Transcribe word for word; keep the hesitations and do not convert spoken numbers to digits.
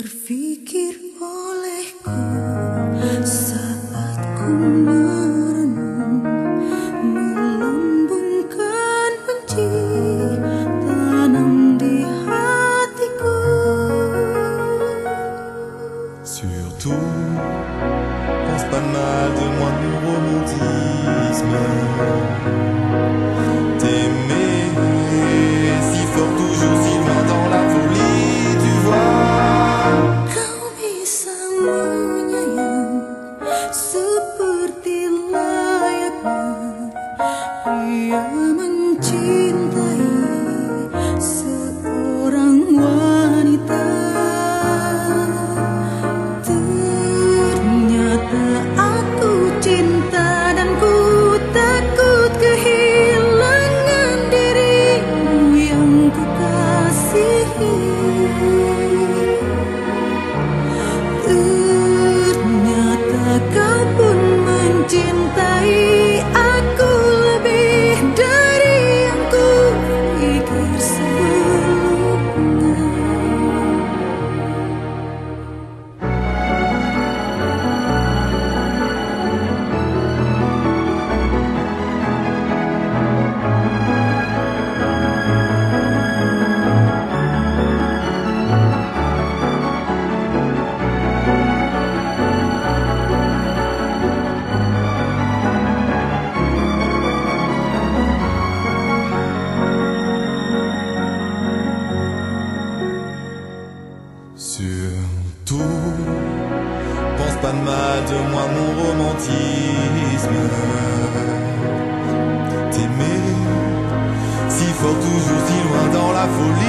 Terfikir olehku saat ku merenung, melambungkan benci tanam di hatiku. Surtout, pense pas mal de moi, mon romantisme. T'aimer si fort, toujours si loin dans la folie, tu vois. Kau bisa menyayang seperti layaknya pria mencintai seorang wanita. Ternyata aku cinta dan ku takut kehilangan dirimu yang ku kasihi. Ternyata kau pun mencintai aku lebih dari yang ku pikir sebelumnya. Surtout, pense pas de mal de moi, mon romantisme. T'aimer si fort, toujours si loin dans la folie.